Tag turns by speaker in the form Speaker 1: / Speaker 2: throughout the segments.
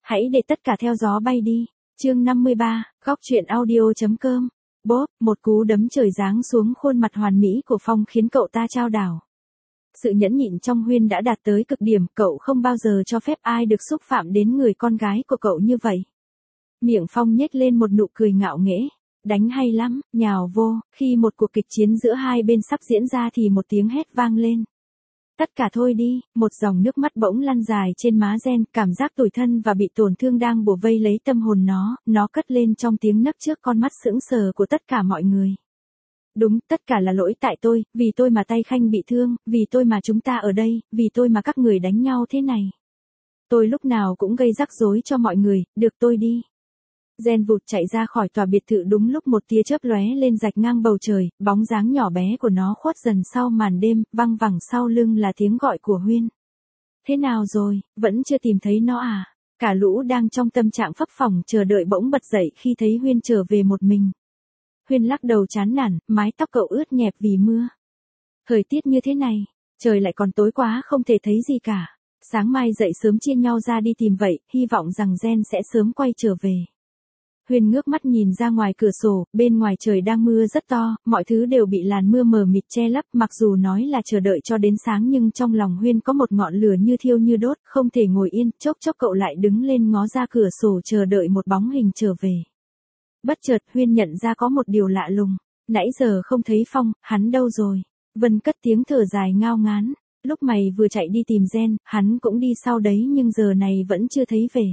Speaker 1: Hãy để tất cả theo gió bay đi. Chương 53, góc truyện audio.com. Bốp, một cú đấm trời giáng xuống khuôn mặt hoàn mỹ của Phong khiến cậu ta chao đảo. Sự nhẫn nhịn trong Huyên đã đạt tới cực điểm, cậu không bao giờ cho phép ai được xúc phạm đến người con gái của cậu như vậy. Miệng Phong nhếch lên một nụ cười ngạo nghễ. Đánh hay lắm, nhào vô. Khi một cuộc kịch chiến giữa hai bên sắp diễn ra thì một tiếng hét vang lên. Tất cả thôi đi, một dòng nước mắt bỗng lăn dài trên má Gen, cảm giác tủi thân và bị tổn thương đang bủa vây lấy tâm hồn nó cất lên trong tiếng nấc trước con mắt sững sờ của tất cả mọi người. Đúng, tất cả là lỗi tại tôi, vì tôi mà Tay Khanh bị thương, vì tôi mà chúng ta ở đây, vì tôi mà các người đánh nhau thế này. Tôi lúc nào cũng gây rắc rối cho mọi người, được tôi đi. Gen vụt chạy ra khỏi tòa biệt thự đúng lúc một tia chớp lóe lên rạch ngang bầu trời, bóng dáng nhỏ bé của nó khuất dần sau màn đêm, văng vẳng sau lưng là tiếng gọi của Huyên. Thế nào rồi, vẫn chưa tìm thấy nó à? Cả lũ đang trong tâm trạng phấp phỏng chờ đợi bỗng bật dậy khi thấy Huyên trở về một mình. Huyên lắc đầu chán nản, mái tóc cậu ướt nhẹp vì mưa. Thời tiết như thế này, trời lại còn tối quá không thể thấy gì cả. Sáng mai dậy sớm chia nhau ra đi tìm vậy, hy vọng rằng Gen sẽ sớm quay trở về. Huyên ngước mắt nhìn ra ngoài cửa sổ, bên ngoài trời đang mưa rất to, mọi thứ đều bị làn mưa mờ mịt che lấp, mặc dù nói là chờ đợi cho đến sáng nhưng trong lòng Huyên có một ngọn lửa như thiêu như đốt, không thể ngồi yên, chốc chốc cậu lại đứng lên ngó ra cửa sổ chờ đợi một bóng hình trở về. Bất chợt Huyên nhận ra có một điều lạ lùng, nãy giờ không thấy Phong, hắn đâu rồi? Vân cất tiếng thở dài ngao ngán, lúc mày vừa chạy đi tìm Gen, hắn cũng đi sau đấy nhưng giờ này vẫn chưa thấy về.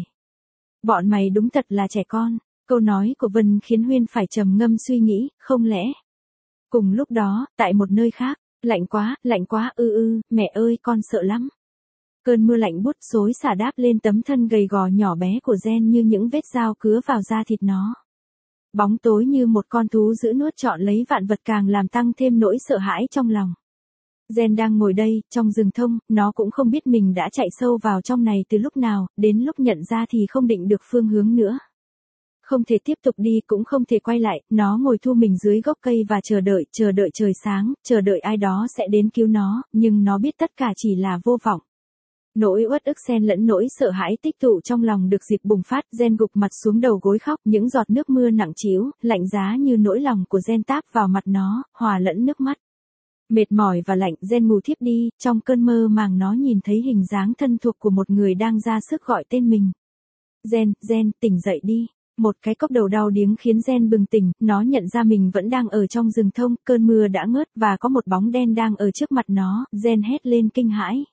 Speaker 1: Bọn mày đúng thật là trẻ con. Câu nói của Vân khiến Huyên phải trầm ngâm suy nghĩ, không lẽ. Cùng lúc đó, tại một nơi khác, lạnh quá, mẹ ơi con sợ lắm. Cơn mưa lạnh buốt xối xả đáp lên tấm thân gầy gò nhỏ bé của Gen như những vết dao cứa vào da thịt nó. Bóng tối như một con thú dữ nuốt trọn lấy vạn vật càng làm tăng thêm nỗi sợ hãi trong lòng. Gen đang ngồi đây, trong rừng thông, nó cũng không biết mình đã chạy sâu vào trong này từ lúc nào, đến lúc nhận ra thì không định được phương hướng nữa. Không thể tiếp tục đi cũng không thể quay lại, nó ngồi thu mình dưới gốc cây và chờ đợi trời sáng, chờ đợi ai đó sẽ đến cứu nó, nhưng nó biết tất cả chỉ là vô vọng. Nỗi uất ức xen lẫn nỗi sợ hãi tích tụ trong lòng được dịp bùng phát, Gen gục mặt xuống đầu gối khóc, những giọt nước mưa nặng trĩu, lạnh giá như nỗi lòng của Gen táp vào mặt nó, hòa lẫn nước mắt. Mệt mỏi và lạnh, Gen ngủ thiếp đi, trong cơn mơ màng nó nhìn thấy hình dáng thân thuộc của một người đang ra sức gọi tên mình. Gen, tỉnh dậy đi. Một cái cốc đầu đau điếng khiến Gen bừng tỉnh, nó nhận ra mình vẫn đang ở trong rừng thông, cơn mưa đã ngớt và có một bóng đen đang ở trước mặt nó, Gen hét lên kinh hãi.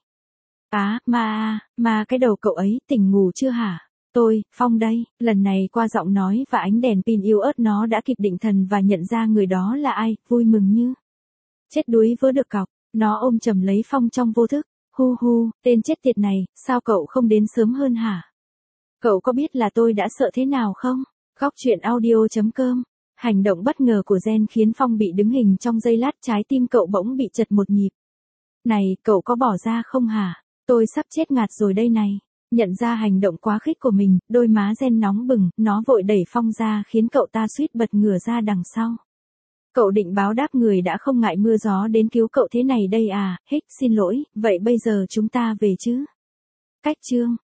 Speaker 1: Mà cái đầu cậu ấy, tỉnh ngủ chưa hả? Tôi, Phong đây, lần này qua giọng nói và ánh đèn pin yếu ớt nó đã kịp định thần và nhận ra người đó là ai, vui mừng như chết đuối vớ được cọc, nó ôm chầm lấy Phong trong vô thức, tên chết tiệt này, sao cậu không đến sớm hơn hả? Cậu có biết là tôi đã sợ thế nào không? Góc truyện audio.com. Hành động bất ngờ của Gen khiến Phong bị đứng hình trong giây lát, trái tim cậu bỗng bị chật một nhịp. Này, cậu có bỏ ra không hả? Tôi sắp chết ngạt rồi đây này. Nhận ra hành động quá khích của mình, đôi má Gen nóng bừng, nó vội đẩy Phong ra khiến cậu ta suýt bật ngửa ra đằng sau. Cậu định báo đáp người đã không ngại mưa gió đến cứu cậu thế này đây à? Xin lỗi, vậy bây giờ chúng ta về chứ? Cách chương.